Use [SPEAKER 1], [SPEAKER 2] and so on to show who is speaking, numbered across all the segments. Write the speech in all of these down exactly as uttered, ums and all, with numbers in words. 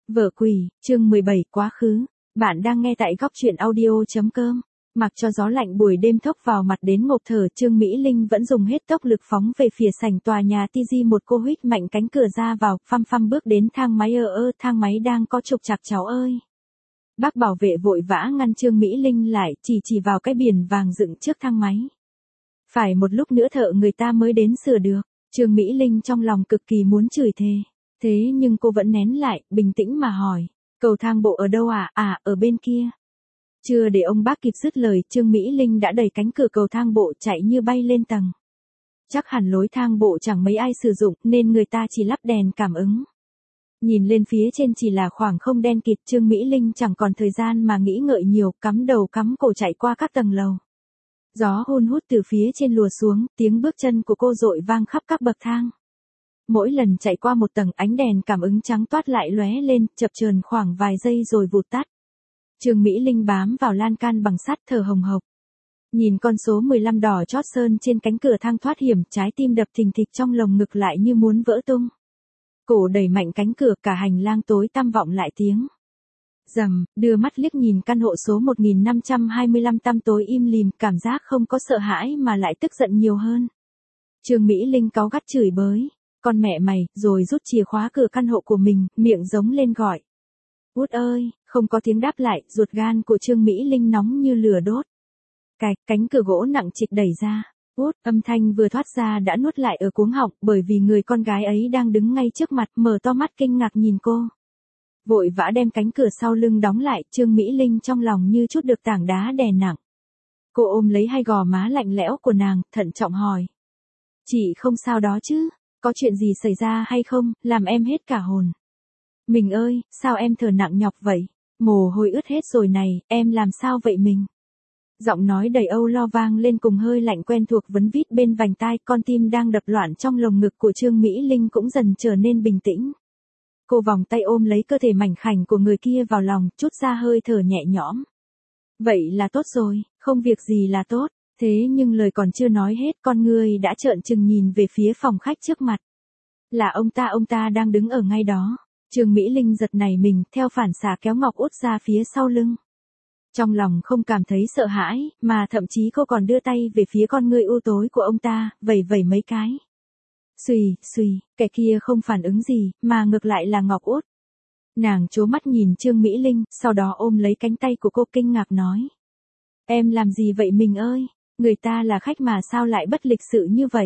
[SPEAKER 1] Vợ quỷ, chương mười bảy quá khứ. Bạn đang nghe tại góc truyện audio.com. Mặc cho gió lạnh buổi đêm thốc vào mặt đến ngộp thở, Trương Mỹ Linh vẫn dùng hết tốc lực phóng về phía sảnh tòa nhà T G. Một cô huých mạnh cánh cửa ra vào, phăm phăm bước đến thang máy. Ơ ơ, thang máy đang có trục trặc cháu ơi. Bác bảo vệ vội vã ngăn Trương Mỹ Linh lại, chỉ chỉ vào cái biển vàng dựng trước thang máy. Phải một lúc nữa thợ người ta mới đến sửa được. Trương Mỹ Linh trong lòng cực kỳ muốn chửi thề. Thế nhưng cô vẫn nén lại, bình tĩnh mà hỏi. Cầu thang bộ ở đâu à? À, ở bên kia. Chưa để ông bác kịp dứt lời, Trương Mỹ Linh đã đẩy cánh cửa cầu thang bộ chạy như bay lên tầng. Chắc hẳn lối thang bộ chẳng mấy ai sử dụng, nên người ta chỉ lắp đèn cảm ứng. Nhìn lên phía trên chỉ là khoảng không đen kịt, Trương Mỹ Linh chẳng còn thời gian mà nghĩ ngợi nhiều, cắm đầu cắm cổ chạy qua các tầng lầu. Gió hun hút từ phía trên lùa xuống, tiếng bước chân của cô dội vang khắp các bậc thang. Mỗi lần chạy qua một tầng, ánh đèn cảm ứng trắng toát lại lóe lên, chập chờn khoảng vài giây rồi vụt tắt. Trương Mỹ Linh bám vào lan can bằng sắt, thở hồng hộc. Nhìn con số mười lăm đỏ chót sơn trên cánh cửa thang thoát hiểm, trái tim đập thình thịch trong lồng ngực lại như muốn vỡ tung. Cổ đẩy mạnh cánh cửa, cả hành lang tối tăm vọng lại tiếng rầm, đưa mắt liếc nhìn căn hộ số một nghìn năm trăm hai mươi lăm tăm tối im lìm, cảm giác không có sợ hãi mà lại tức giận nhiều hơn. Trương Mỹ Linh cáu gắt chửi bới. Con mẹ mày, rồi rút chìa khóa cửa căn hộ của mình, miệng giống lên gọi. Út ơi, không có tiếng đáp lại, ruột gan của Trương Mỹ Linh nóng như lửa đốt. Cạch, cánh cửa gỗ nặng trịch đẩy ra. Út, âm thanh vừa thoát ra đã nuốt lại ở cuống họng, bởi vì người con gái ấy đang đứng ngay trước mặt, mở to mắt kinh ngạc nhìn cô. Vội vã đem cánh cửa sau lưng đóng lại, Trương Mỹ Linh trong lòng như chút được tảng đá đè nặng. Cô ôm lấy hai gò má lạnh lẽo của nàng, thận trọng hỏi. Chị không sao đó chứ? Có chuyện gì xảy ra hay không, làm em hết cả hồn. Mình ơi, sao em thở nặng nhọc vậy? Mồ hôi ướt hết rồi này, em làm sao vậy mình? Giọng nói đầy âu lo vang lên cùng hơi lạnh quen thuộc vấn vít bên vành tai, con tim đang đập loạn trong lồng ngực của Trương Mỹ Linh cũng dần trở nên bình tĩnh. Cô vòng tay ôm lấy cơ thể mảnh khảnh của người kia vào lòng, chút ra hơi thở nhẹ nhõm. Vậy là tốt rồi, không việc gì là tốt. Thế nhưng lời còn chưa nói hết, con người đã trợn trừng nhìn về phía phòng khách trước mặt. Là ông ta, ông ta đang đứng ở ngay đó. Trương Mỹ Linh giật nảy mình, theo phản xạ kéo Ngọc Út ra phía sau lưng. Trong lòng không cảm thấy sợ hãi, mà thậm chí cô còn đưa tay về phía con người u tối của ông ta, vẩy vẩy mấy cái. Xùy, xùy, kẻ kia không phản ứng gì, mà ngược lại là Ngọc Út. Nàng trố mắt nhìn Trương Mỹ Linh, sau đó ôm lấy cánh tay của cô kinh ngạc nói. Em làm gì vậy mình ơi? Người ta là khách mà sao lại bất lịch sự như vậy?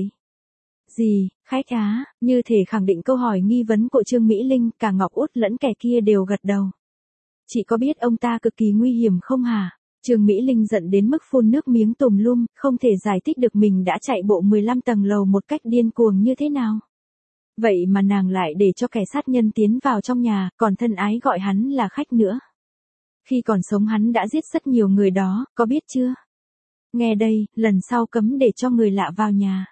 [SPEAKER 1] Gì, khách á? Như thể khẳng định câu hỏi nghi vấn của Trương Mỹ Linh, cả Ngọc Út lẫn kẻ kia đều gật đầu. Chị có biết ông ta cực kỳ nguy hiểm không hả? Trương Mỹ Linh giận đến mức phun nước miếng tùm lum, không thể giải thích được mình đã chạy bộ mười lăm tầng lầu một cách điên cuồng như thế nào. Vậy mà nàng lại để cho kẻ sát nhân tiến vào trong nhà, còn thân ái gọi hắn là khách nữa. Khi còn sống hắn đã giết rất nhiều người đó, có biết chưa? Nghe đây, lần sau cấm để cho người lạ vào nhà.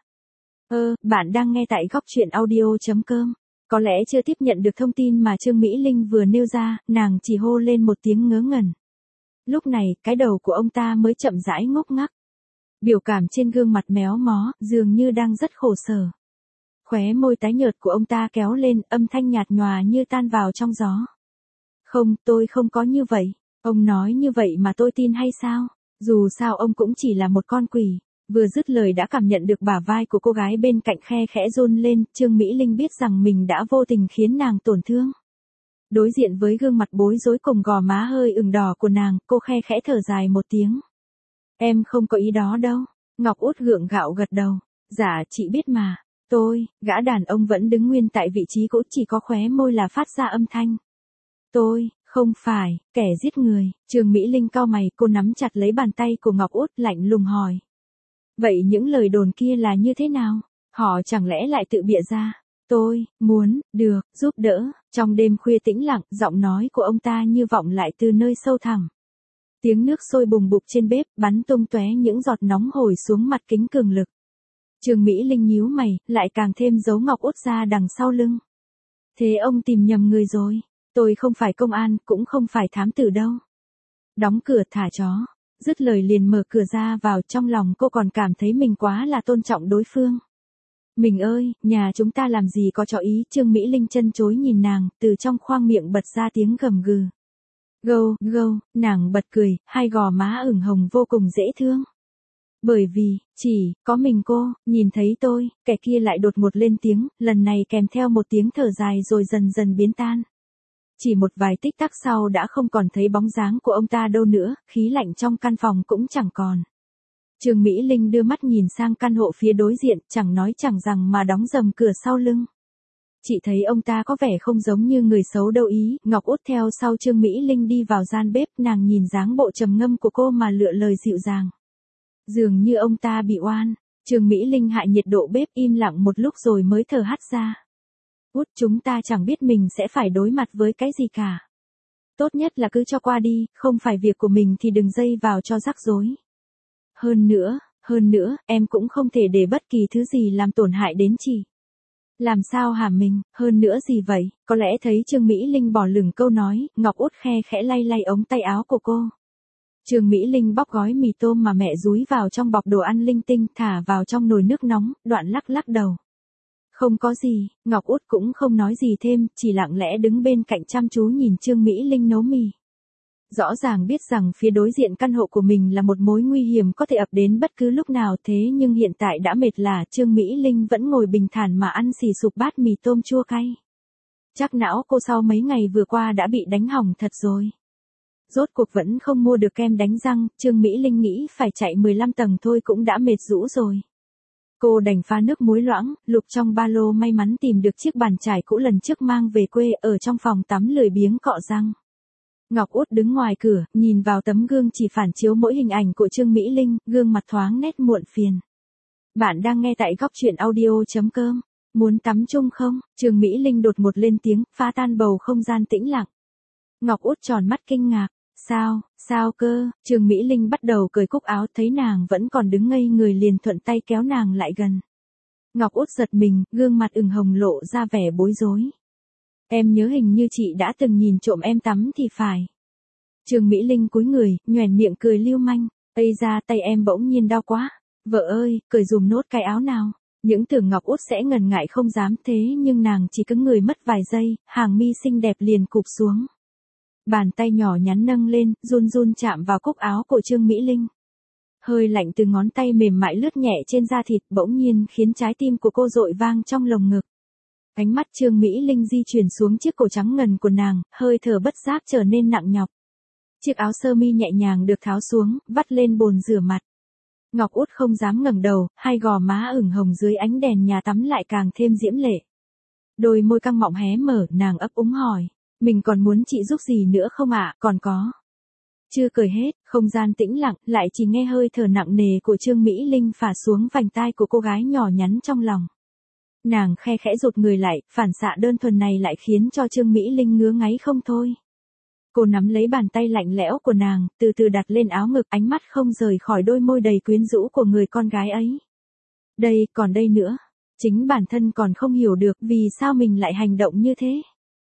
[SPEAKER 1] Ơ, bạn đang nghe tại góc truyện audio.com. Có lẽ chưa tiếp nhận được thông tin mà Trương Mỹ Linh vừa nêu ra, nàng chỉ hô lên một tiếng ngớ ngẩn. Lúc này, cái đầu của ông ta mới chậm rãi ngốc ngắc. Biểu cảm trên gương mặt méo mó, dường như đang rất khổ sở. Khóe môi tái nhợt của ông ta kéo lên, âm thanh nhạt nhòa như tan vào trong gió. Không, tôi không có như vậy. Ông nói như vậy mà tôi tin hay sao? Dù sao ông cũng chỉ là một con quỷ. Vừa dứt lời đã cảm nhận được bả vai của cô gái bên cạnh khe khẽ run lên, Trương Mỹ Linh biết rằng mình đã vô tình khiến nàng tổn thương. Đối diện với gương mặt bối rối cùng gò má hơi ửng đỏ của nàng, cô khe khẽ thở dài một tiếng. Em không có ý đó đâu. Ngọc Út gượng gạo gật đầu. Dạ chị biết mà. Tôi, gã đàn ông vẫn đứng nguyên tại vị trí cũ, chỉ có khóe môi là phát ra âm thanh. Tôi, không phải, kẻ giết người. Trương Mỹ Linh cau mày, cô nắm chặt lấy bàn tay của Ngọc Út lạnh lùng hỏi. Vậy những lời đồn kia là như thế nào? Họ chẳng lẽ lại tự bịa ra? Tôi, muốn, được, giúp đỡ. Trong đêm khuya tĩnh lặng, giọng nói của ông ta như vọng lại từ nơi sâu thẳm. Tiếng nước sôi bùng bục trên bếp, bắn tung tóe những giọt nóng hổi xuống mặt kính cường lực. Trương Mỹ Linh nhíu mày, lại càng thêm giấu Ngọc Út ra đằng sau lưng. Thế ông tìm nhầm người rồi. Tôi không phải công an, cũng không phải thám tử đâu. Đóng cửa thả chó. Dứt lời liền mở cửa ra vào, trong lòng cô còn cảm thấy mình quá là tôn trọng đối phương. Mình ơi, nhà chúng ta làm gì có cho ý, Trương Mỹ Linh chân chối nhìn nàng, từ trong khoang miệng bật ra tiếng gầm gừ. Gâu, gâu, nàng bật cười, hai gò má ửng hồng vô cùng dễ thương. Bởi vì, chỉ, có mình cô, nhìn thấy tôi, kẻ kia lại đột ngột lên tiếng, lần này kèm theo một tiếng thở dài rồi dần dần biến tan. Chỉ một vài tích tắc sau đã không còn thấy bóng dáng của ông ta đâu nữa, khí lạnh trong căn phòng cũng chẳng còn. Trương Mỹ Linh đưa mắt nhìn sang căn hộ phía đối diện, chẳng nói chẳng rằng mà đóng dầm cửa sau lưng. Chị thấy ông ta có vẻ không giống như người xấu đâu ý, Ngọc Út theo sau Trương Mỹ Linh đi vào gian bếp, nàng nhìn dáng bộ trầm ngâm của cô mà lựa lời dịu dàng. Dường như ông ta bị oan, Trương Mỹ Linh hạ nhiệt độ bếp im lặng một lúc rồi mới thở hắt ra. Út, chúng ta chẳng biết mình sẽ phải đối mặt với cái gì cả. Tốt nhất là cứ cho qua đi, không phải việc của mình thì đừng dây vào cho rắc rối. Hơn nữa, hơn nữa, em cũng không thể để bất kỳ thứ gì làm tổn hại đến chị. Làm sao hả mình, hơn nữa gì vậy, có lẽ thấy Trương Mỹ Linh bỏ lửng câu nói, Ngọc Út khe khẽ lay lay ống tay áo của cô. Trương Mỹ Linh bóc gói mì tôm mà mẹ dúi vào trong bọc đồ ăn linh tinh, thả vào trong nồi nước nóng, đoạn lắc lắc đầu. Không có gì, Ngọc Út cũng không nói gì thêm, chỉ lặng lẽ đứng bên cạnh chăm chú nhìn Trương Mỹ Linh nấu mì. Rõ ràng biết rằng phía đối diện căn hộ của mình là một mối nguy hiểm có thể ập đến bất cứ lúc nào, thế nhưng hiện tại đã mệt lả, Trương Mỹ Linh vẫn ngồi bình thản mà ăn xì sụp bát mì tôm chua cay. Chắc não cô sau mấy ngày vừa qua đã bị đánh hỏng thật rồi. Rốt cuộc vẫn không mua được kem đánh răng, Trương Mỹ Linh nghĩ phải chạy mười lăm tầng thôi cũng đã mệt rũ rồi. Cô đành pha nước muối loãng, lục trong ba lô may mắn tìm được chiếc bàn chải cũ lần trước mang về quê, ở trong phòng tắm lười biếng cọ răng. Ngọc Út đứng ngoài cửa, nhìn vào tấm gương chỉ phản chiếu mỗi hình ảnh của Trương Mỹ Linh, gương mặt thoáng nét muộn phiền. Bạn đang nghe tại góc truyện audio chấm com. Muốn tắm chung không? Trương Mỹ Linh đột ngột lên tiếng, phá tan bầu không gian tĩnh lặng. Ngọc Út tròn mắt kinh ngạc. Sao, sao cơ? Trương Mỹ Linh bắt đầu cởi cúc áo, thấy nàng vẫn còn đứng ngây người liền thuận tay kéo nàng lại gần. Ngọc Út giật mình, gương mặt ửng hồng lộ ra vẻ bối rối. Em nhớ hình như chị đã từng nhìn trộm em tắm thì phải. Trương Mỹ Linh cúi người, nhoẻn miệng cười lưu manh. Ây ra, tay em bỗng nhiên đau quá. Vợ ơi, cởi dùm nốt cái áo nào. Những tưởng Ngọc Út sẽ ngần ngại không dám, thế nhưng nàng chỉ cứng người mất vài giây, hàng mi xinh đẹp liền cụp xuống. Bàn tay nhỏ nhắn nâng lên, run run chạm vào cúc áo của Trương Mỹ Linh. Hơi lạnh từ ngón tay mềm mại lướt nhẹ trên da thịt, bỗng nhiên khiến trái tim của cô dội vang trong lồng ngực. Ánh mắt Trương Mỹ Linh di chuyển xuống chiếc cổ trắng ngần của nàng, hơi thở bất giác trở nên nặng nhọc. Chiếc áo sơ mi nhẹ nhàng được tháo xuống, vắt lên bồn rửa mặt. Ngọc Út không dám ngẩng đầu, hai gò má ửng hồng dưới ánh đèn nhà tắm lại càng thêm diễm lệ. Đôi môi căng mọng hé mở, nàng ấp úng hỏi. Mình còn muốn chị giúp gì nữa không ạ? Còn có. Chưa cười hết, không gian tĩnh lặng, lại chỉ nghe hơi thở nặng nề của Trương Mỹ Linh phả xuống vành tai của cô gái nhỏ nhắn trong lòng. Nàng khe khẽ rụt người lại, phản xạ đơn thuần này lại khiến cho Trương Mỹ Linh ngứa ngáy không thôi. Cô nắm lấy bàn tay lạnh lẽo của nàng, từ từ đặt lên áo ngực, ánh mắt không rời khỏi đôi môi đầy quyến rũ của người con gái ấy. Đây, còn đây nữa. Chính bản thân còn không hiểu được vì sao mình lại hành động như thế.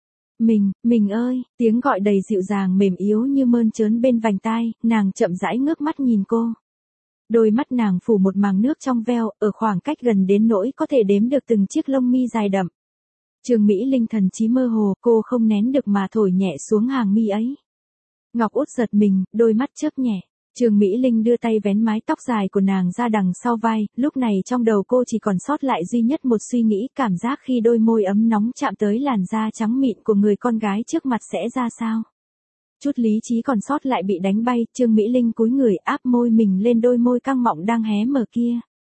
[SPEAKER 1] Mình, mình ơi, tiếng gọi đầy dịu dàng mềm yếu như mơn trớn bên vành tai, nàng chậm rãi ngước mắt nhìn cô. Đôi mắt nàng phủ một màng nước trong veo, ở khoảng cách gần đến nỗi có thể đếm được từng chiếc lông mi dài đậm. Trương Mỹ Linh thần trí mơ hồ, cô không nén được mà thổi nhẹ xuống hàng mi ấy. Ngọc Út giật mình, đôi mắt chớp nhẹ. Trương Mỹ Linh đưa tay vén mái tóc dài của nàng ra đằng sau vai, lúc này trong đầu cô chỉ còn sót lại duy nhất một suy nghĩ, cảm giác khi đôi môi ấm nóng chạm tới làn da trắng mịn của người con gái trước mặt sẽ ra sao. Chút lý trí còn sót lại bị đánh bay, Trương Mỹ Linh cúi người áp môi mình lên đôi môi căng mọng đang hé mở kia.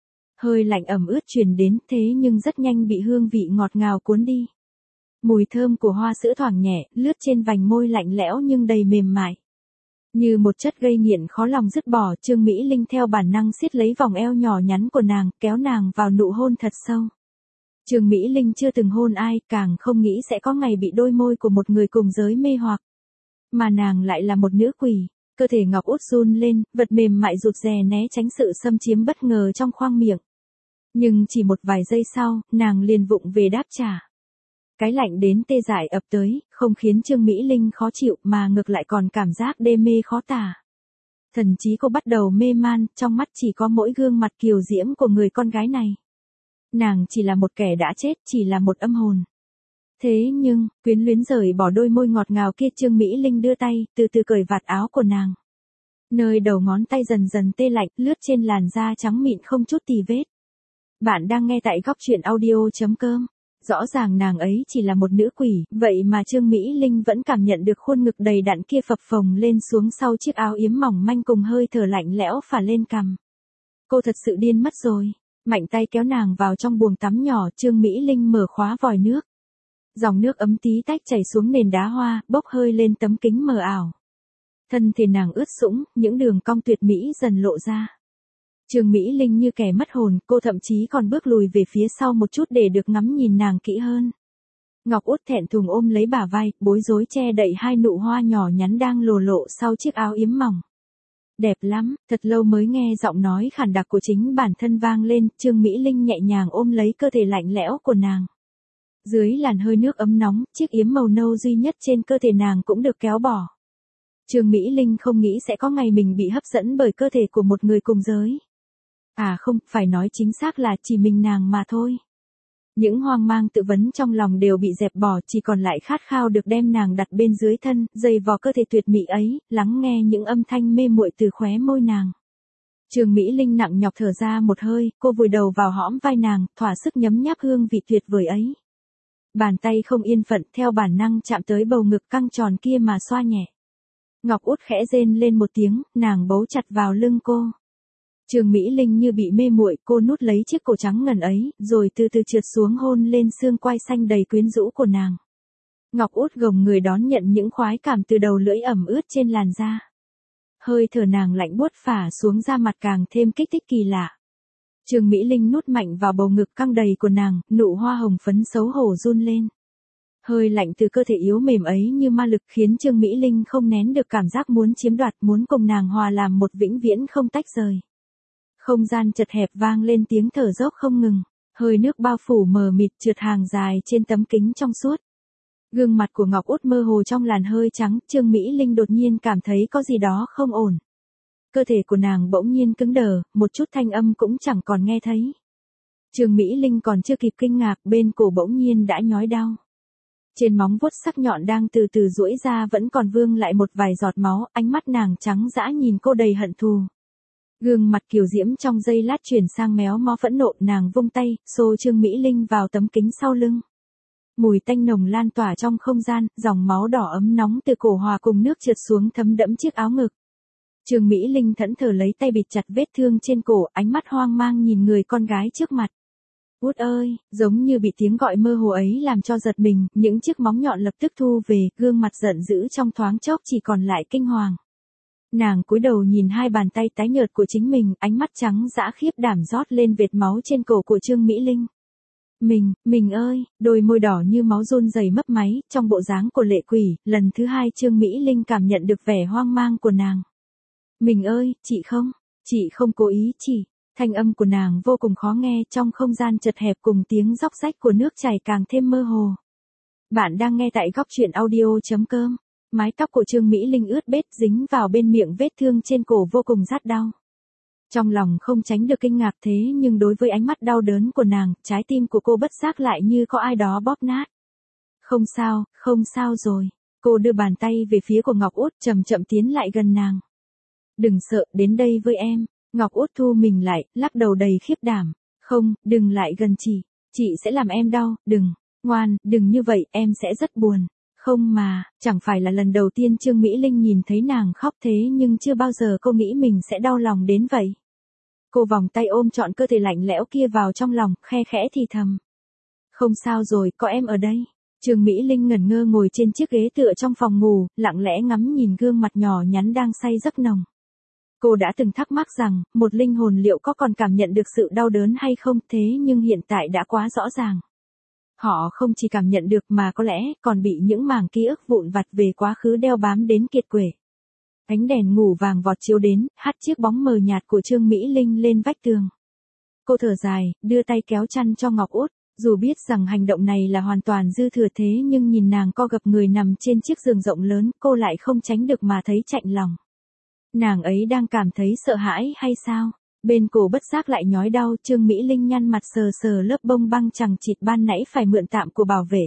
[SPEAKER 1] Hơi lạnh ẩm ướt truyền đến, thế nhưng rất nhanh bị hương vị ngọt ngào cuốn đi. Mùi thơm của hoa sữa thoảng nhẹ, lướt trên vành môi lạnh lẽo nhưng đầy mềm mại. Như một chất gây nghiện khó lòng dứt bỏ, Trương Mỹ Linh theo bản năng siết lấy vòng eo nhỏ nhắn của nàng, kéo nàng vào nụ hôn thật sâu. Trương Mỹ Linh chưa từng hôn ai, càng không nghĩ sẽ có ngày bị đôi môi của một người cùng giới mê hoặc. Mà nàng lại là một nữ quỷ. Cơ thể Ngọc Út run lên, vật mềm mại rụt rè né tránh sự xâm chiếm bất ngờ trong khoang miệng. Nhưng chỉ một vài giây sau, nàng liền vụng về đáp trả. Cái lạnh đến tê dại ập tới, không khiến Trương Mỹ Linh khó chịu mà ngược lại còn cảm giác đê mê khó tả. Thần trí cô bắt đầu mê man, trong mắt chỉ có mỗi gương mặt kiều diễm của người con gái này. Nàng chỉ là một kẻ đã chết, chỉ là một âm hồn. Thế nhưng, quyến luyến rời bỏ đôi môi ngọt ngào kia, Trương Mỹ Linh đưa tay, từ từ cởi vạt áo của nàng. Nơi đầu ngón tay dần dần tê lạnh, lướt trên làn da trắng mịn không chút tì vết. Bạn đang nghe tại góc truyện audio.com. Rõ ràng nàng ấy chỉ là một nữ quỷ, vậy mà Trương Mỹ Linh vẫn cảm nhận được khuôn ngực đầy đặn kia phập phồng lên xuống sau chiếc áo yếm mỏng manh cùng hơi thở lạnh lẽo phả lên cằm. Cô thật sự điên mất rồi. Mạnh tay kéo nàng vào trong buồng tắm nhỏ, Trương Mỹ Linh mở khóa vòi nước. Dòng nước ấm tí tách chảy xuống nền đá hoa, bốc hơi lên tấm kính mờ ảo. Thân thể nàng ướt sũng, những đường cong tuyệt mỹ dần lộ ra. Trương Mỹ Linh như kẻ mất hồn, cô thậm chí còn bước lùi về phía sau một chút để được ngắm nhìn nàng kỹ hơn. Ngọc Út thẹn thùng ôm lấy bả vai, bối rối che đậy hai nụ hoa nhỏ nhắn đang lồ lộ sau chiếc áo yếm mỏng. Đẹp lắm, thật lâu mới nghe giọng nói khàn đặc của chính bản thân vang lên, Trương Mỹ Linh nhẹ nhàng ôm lấy cơ thể lạnh lẽo của nàng. Dưới làn hơi nước ấm nóng, chiếc yếm màu nâu duy nhất trên cơ thể nàng cũng được kéo bỏ. Trương Mỹ Linh không nghĩ sẽ có ngày mình bị hấp dẫn bởi cơ thể của một người cùng giới. À không, phải nói chính xác là chỉ mình nàng mà thôi. Những hoang mang tự vấn trong lòng đều bị dẹp bỏ, chỉ còn lại khát khao được đem nàng đặt bên dưới thân, dày vò cơ thể tuyệt mỹ ấy, lắng nghe những âm thanh mê muội từ khóe môi nàng. Trương Mỹ Linh nặng nhọc thở ra một hơi, cô vùi đầu vào hõm vai nàng, thỏa sức nhấm nháp hương vị tuyệt vời ấy. Bàn tay không yên phận theo bản năng chạm tới bầu ngực căng tròn kia mà xoa nhẹ. Ngọc Út khẽ rên lên một tiếng, nàng bấu chặt vào lưng cô. Trương Mỹ Linh như bị mê muội, cô nút lấy chiếc cổ trắng ngần ấy, rồi từ từ trượt xuống hôn lên xương quai xanh đầy quyến rũ của nàng. Ngọc Út gồng người đón nhận những khoái cảm từ đầu lưỡi ẩm ướt trên làn da. Hơi thở nàng lạnh buốt phả xuống da mặt càng thêm kích thích kỳ lạ. Trương Mỹ Linh nút mạnh vào bầu ngực căng đầy của nàng, nụ hoa hồng phấn xấu hổ run lên. Hơi lạnh từ cơ thể yếu mềm ấy như ma lực khiến Trương Mỹ Linh không nén được cảm giác muốn chiếm đoạt, muốn cùng nàng hòa làm một vĩnh viễn không tách rời. Không gian chật hẹp vang lên tiếng thở dốc không ngừng, hơi nước bao phủ mờ mịt trượt hàng dài trên tấm kính trong suốt. Gương mặt của Ngọc Út mơ hồ trong làn hơi trắng, Trương Mỹ Linh đột nhiên cảm thấy có gì đó không ổn. Cơ thể của nàng bỗng nhiên cứng đờ, một chút thanh âm cũng chẳng còn nghe thấy. Trương Mỹ Linh còn chưa kịp kinh ngạc, bên cổ bỗng nhiên đã nhói đau. Trên móng vuốt sắc nhọn đang từ từ duỗi ra vẫn còn vương lại một vài giọt máu, ánh mắt nàng trắng dã nhìn cô đầy hận thù. Gương mặt kiều diễm trong giây lát chuyển sang méo mó phẫn nộ, nàng vung tay, xô Trương Mỹ Linh vào tấm kính sau lưng. Mùi tanh nồng lan tỏa trong không gian, dòng máu đỏ ấm nóng từ cổ hòa cùng nước trượt xuống thấm đẫm chiếc áo ngực. Trương Mỹ Linh thẫn thờ lấy tay bịt chặt vết thương trên cổ, ánh mắt hoang mang nhìn người con gái trước mặt. Út ơi, giống như bị tiếng gọi mơ hồ ấy làm cho giật mình, những chiếc móng nhọn lập tức thu về, gương mặt giận dữ trong thoáng chốc chỉ còn lại kinh hoàng. Nàng cúi đầu nhìn hai bàn tay tái nhợt của chính mình, ánh mắt trắng dã khiếp đảm rót lên vệt máu trên cổ của Trương Mỹ Linh. Mình, mình ơi, đôi môi đỏ như máu run rẩy mấp máy, trong bộ dáng của lệ quỷ, lần thứ hai Trương Mỹ Linh cảm nhận được vẻ hoang mang của nàng. Mình ơi, chị không, chị không cố ý chỉ, thanh âm của nàng vô cùng khó nghe trong không gian chật hẹp cùng tiếng róc rách của nước chảy càng thêm mơ hồ. Bạn đang nghe tại góc truyện audio.com. Mái tóc của Trương Mỹ Linh ướt bết dính vào bên miệng vết thương trên cổ vô cùng rát đau. Trong lòng không tránh được kinh ngạc thế nhưng đối với ánh mắt đau đớn của nàng, trái tim của cô bất giác lại như có ai đó bóp nát. Không sao, không sao rồi. Cô đưa bàn tay về phía của Ngọc Út chậm chậm tiến lại gần nàng. Đừng sợ, đến đây với em. Ngọc Út thu mình lại, lắc đầu đầy khiếp đảm. Không, đừng lại gần chị. Chị sẽ làm em đau, đừng. Ngoan, đừng như vậy, em sẽ rất buồn. Không mà, chẳng phải là lần đầu tiên Trương Mỹ Linh nhìn thấy nàng khóc thế nhưng chưa bao giờ cô nghĩ mình sẽ đau lòng đến vậy. Cô vòng tay ôm trọn cơ thể lạnh lẽo kia vào trong lòng, khe khẽ thì thầm. Không sao rồi, có em ở đây. Trương Mỹ Linh ngẩn ngơ ngồi trên chiếc ghế tựa trong phòng ngủ, lặng lẽ ngắm nhìn gương mặt nhỏ nhắn đang say giấc nồng. Cô đã từng thắc mắc rằng, một linh hồn liệu có còn cảm nhận được sự đau đớn hay không, thế nhưng hiện tại đã quá rõ ràng. Họ không chỉ cảm nhận được mà có lẽ còn bị những mảng ký ức vụn vặt về quá khứ đeo bám đến kiệt quệ. Ánh đèn ngủ vàng vọt chiếu đến, hắt chiếc bóng mờ nhạt của Trương Mỹ Linh lên vách tường. Cô thở dài, đưa tay kéo chăn cho Ngọc Út, dù biết rằng hành động này là hoàn toàn dư thừa thế nhưng nhìn nàng co gập người nằm trên chiếc giường rộng lớn, cô lại không tránh được mà thấy chạnh lòng. Nàng ấy đang cảm thấy sợ hãi hay sao? Bên cổ bất giác lại nhói đau, Trương Mỹ Linh nhăn mặt sờ sờ lớp bông băng chằng chịt ban nãy phải mượn tạm của bảo vệ.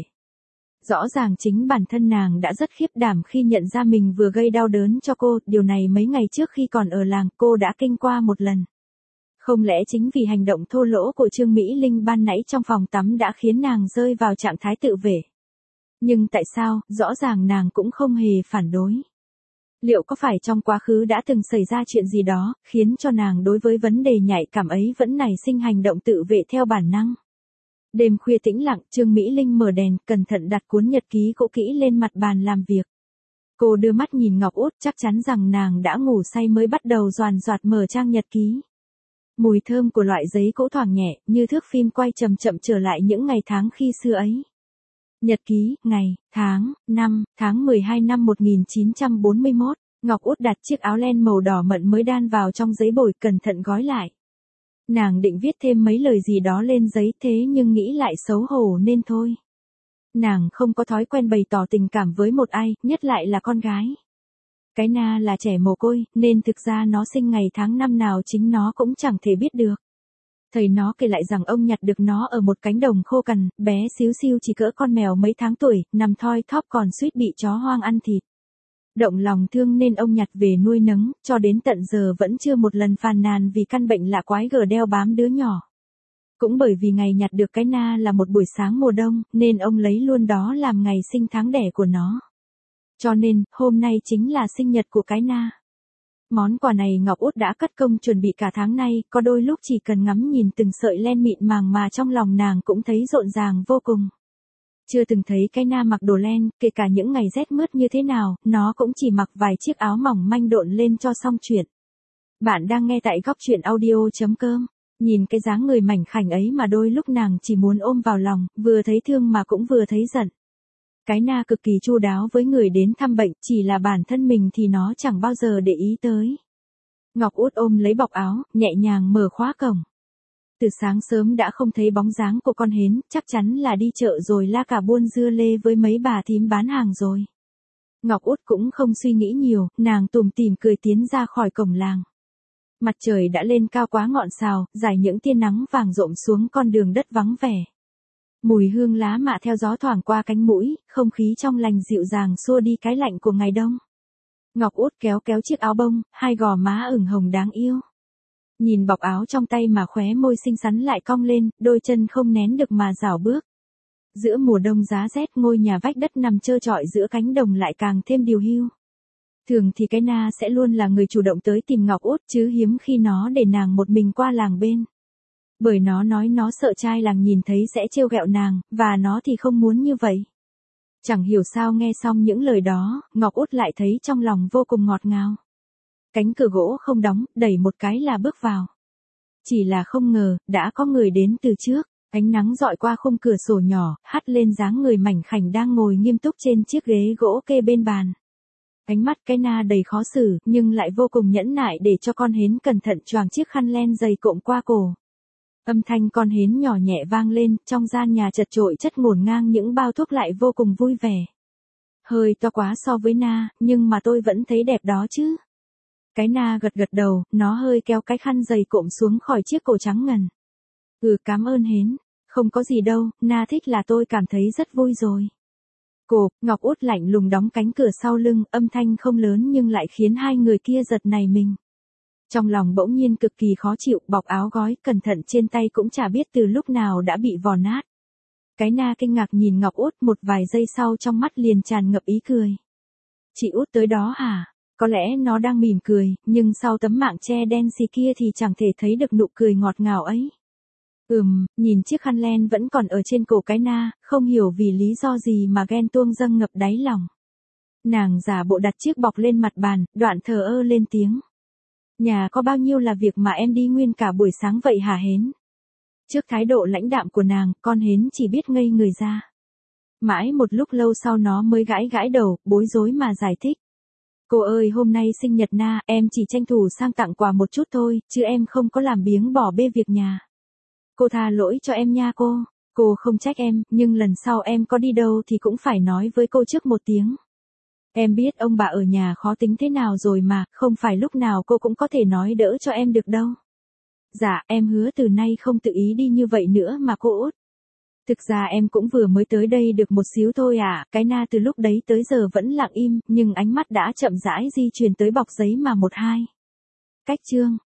[SPEAKER 1] Rõ ràng chính bản thân nàng đã rất khiếp đảm khi nhận ra mình vừa gây đau đớn cho cô, điều này mấy ngày trước khi còn ở làng cô đã kinh qua một lần. Không lẽ chính vì hành động thô lỗ của Trương Mỹ Linh ban nãy trong phòng tắm đã khiến nàng rơi vào trạng thái tự vệ? Nhưng tại sao, rõ ràng nàng cũng không hề phản đối. Liệu có phải trong quá khứ đã từng xảy ra chuyện gì đó, khiến cho nàng đối với vấn đề nhạy cảm ấy vẫn nảy sinh hành động tự vệ theo bản năng? Đêm khuya tĩnh lặng, Trương Mỹ Linh mở đèn, cẩn thận đặt cuốn nhật ký cũ kỹ lên mặt bàn làm việc. Cô đưa mắt nhìn Ngọc Út, chắc chắn rằng nàng đã ngủ say mới bắt đầu doàn doạt mở trang nhật ký. Mùi thơm của loại giấy cũ thoảng nhẹ, như thước phim quay chậm chậm trở lại những ngày tháng khi xưa ấy. Nhật ký, ngày, tháng, năm, tháng mười hai năm một nghìn chín trăm bốn mươi mốt, Ngọc Út đặt chiếc áo len màu đỏ mận mới đan vào trong giấy bồi, cẩn thận gói lại. Nàng định viết thêm mấy lời gì đó lên giấy, thế nhưng nghĩ lại xấu hổ nên thôi. Nàng không có thói quen bày tỏ tình cảm với một ai, nhất lại là con gái. Cái Na là trẻ mồ côi, nên thực ra nó sinh ngày tháng năm nào chính nó cũng chẳng thể biết được. Thầy nó kể lại rằng ông nhặt được nó ở một cánh đồng khô cằn, bé xíu xiu chỉ cỡ con mèo mấy tháng tuổi, nằm thoi thóp còn suýt bị chó hoang ăn thịt. Động lòng thương nên ông nhặt về nuôi nấng, cho đến tận giờ vẫn chưa một lần phàn nàn vì căn bệnh lạ quái gở đeo bám đứa nhỏ. Cũng bởi vì ngày nhặt được cái Na là một buổi sáng mùa đông, nên ông lấy luôn đó làm ngày sinh tháng đẻ của nó. Cho nên, hôm nay chính là sinh nhật của cái Na. Món quà này Ngọc Út đã cất công chuẩn bị cả tháng nay, có đôi lúc chỉ cần ngắm nhìn từng sợi len mịn màng mà trong lòng nàng cũng thấy rộn ràng vô cùng. Chưa từng thấy cái Na mặc đồ len, kể cả những ngày rét mướt như thế nào, nó cũng chỉ mặc vài chiếc áo mỏng manh độn lên cho xong chuyện. Bạn đang nghe tại góc truyện audio chấm com. Nhìn cái dáng người mảnh khảnh ấy mà đôi lúc nàng chỉ muốn ôm vào lòng, vừa thấy thương mà cũng vừa thấy giận. Cái Na cực kỳ chu đáo với người đến thăm bệnh, chỉ là bản thân mình thì nó chẳng bao giờ để ý tới. Ngọc Út ôm lấy bọc áo, nhẹ nhàng mở khóa cổng. Từ sáng sớm đã không thấy bóng dáng của con hến, chắc chắn là đi chợ rồi la cả buôn dưa lê với mấy bà thím bán hàng rồi. Ngọc Út cũng không suy nghĩ nhiều, nàng tủm tỉm cười tiến ra khỏi cổng làng. Mặt trời đã lên cao quá ngọn sào, rải những tia nắng vàng rộm xuống con đường đất vắng vẻ. Mùi hương lá mạ theo gió thoảng qua cánh mũi, không khí trong lành dịu dàng xua đi cái lạnh của ngày đông. Ngọc Út kéo kéo chiếc áo bông, hai gò má ửng hồng đáng yêu. Nhìn bọc áo trong tay mà khóe môi xinh xắn lại cong lên, đôi chân không nén được mà rảo bước. Giữa mùa đông giá rét, ngôi nhà vách đất nằm trơ trọi giữa cánh đồng lại càng thêm điều hiu. Thường thì cái Na sẽ luôn là người chủ động tới tìm Ngọc Út, chứ hiếm khi nó để nàng một mình qua làng bên. Bởi nó nói nó sợ trai làng nhìn thấy sẽ trêu ghẹo nàng, và nó thì không muốn như vậy. Chẳng hiểu sao nghe xong những lời đó, Ngọc Út lại thấy trong lòng vô cùng ngọt ngào. Cánh cửa gỗ không đóng, đẩy một cái là bước vào. Chỉ là không ngờ, đã có người đến từ trước. Ánh nắng dọi qua khung cửa sổ nhỏ, hắt lên dáng người mảnh khảnh đang ngồi nghiêm túc trên chiếc ghế gỗ kê bên bàn. Ánh mắt cái Na đầy khó xử, nhưng lại vô cùng nhẫn nại để cho con hến cẩn thận choàng chiếc khăn len dày cộm qua cổ. Âm thanh con hến nhỏ nhẹ vang lên, trong gian nhà chật chội chất ngổn ngang những bao thuốc lại vô cùng vui vẻ. Hơi to quá so với Na, nhưng mà tôi vẫn thấy đẹp đó chứ. Cái Na gật gật đầu, nó hơi kéo cái khăn dày cộm xuống khỏi chiếc cổ trắng ngần. Ừ, cảm ơn hến. Không có gì đâu, Na thích là tôi cảm thấy rất vui rồi. Cô, Ngọc Út lạnh lùng đóng cánh cửa sau lưng, âm thanh không lớn nhưng lại khiến hai người kia giật nảy mình. Trong lòng bỗng nhiên cực kỳ khó chịu, bọc áo gói, cẩn thận trên tay cũng chả biết từ lúc nào đã bị vò nát. Cái Na kinh ngạc nhìn Ngọc Út, một vài giây sau trong mắt liền tràn ngập ý cười. Chị Út tới đó hả? Có lẽ nó đang mỉm cười, nhưng sau tấm mạng che đen xì kia thì chẳng thể thấy được nụ cười ngọt ngào ấy. Ừm, nhìn chiếc khăn len vẫn còn ở trên cổ cái Na, không hiểu vì lý do gì mà ghen tuông dâng ngập đáy lòng. Nàng giả bộ đặt chiếc bọc lên mặt bàn, đoạn thờ ơ lên tiếng. Nhà có bao nhiêu là việc mà em đi nguyên cả buổi sáng vậy hả hến? Trước thái độ lãnh đạm của nàng, con hến chỉ biết ngây người ra. Mãi một lúc lâu sau nó mới gãi gãi đầu, bối rối mà giải thích. Cô ơi, hôm nay sinh nhật Na, em chỉ tranh thủ sang tặng quà một chút thôi, chứ em không có làm biếng bỏ bê việc nhà. Cô tha lỗi cho em nha cô. Cô không trách em, nhưng lần sau em có đi đâu thì cũng phải nói với cô trước một tiếng. Em biết ông bà ở nhà khó tính thế nào rồi mà, không phải lúc nào cô cũng có thể nói đỡ cho em được đâu. Dạ, em hứa từ nay không tự ý đi như vậy nữa mà cô Út. Thực ra em cũng vừa mới tới đây được một xíu thôi à, cái na từ lúc đấy tới giờ vẫn lặng im, nhưng ánh mắt đã chậm rãi di chuyển tới bọc giấy mà một hai. Cách chương.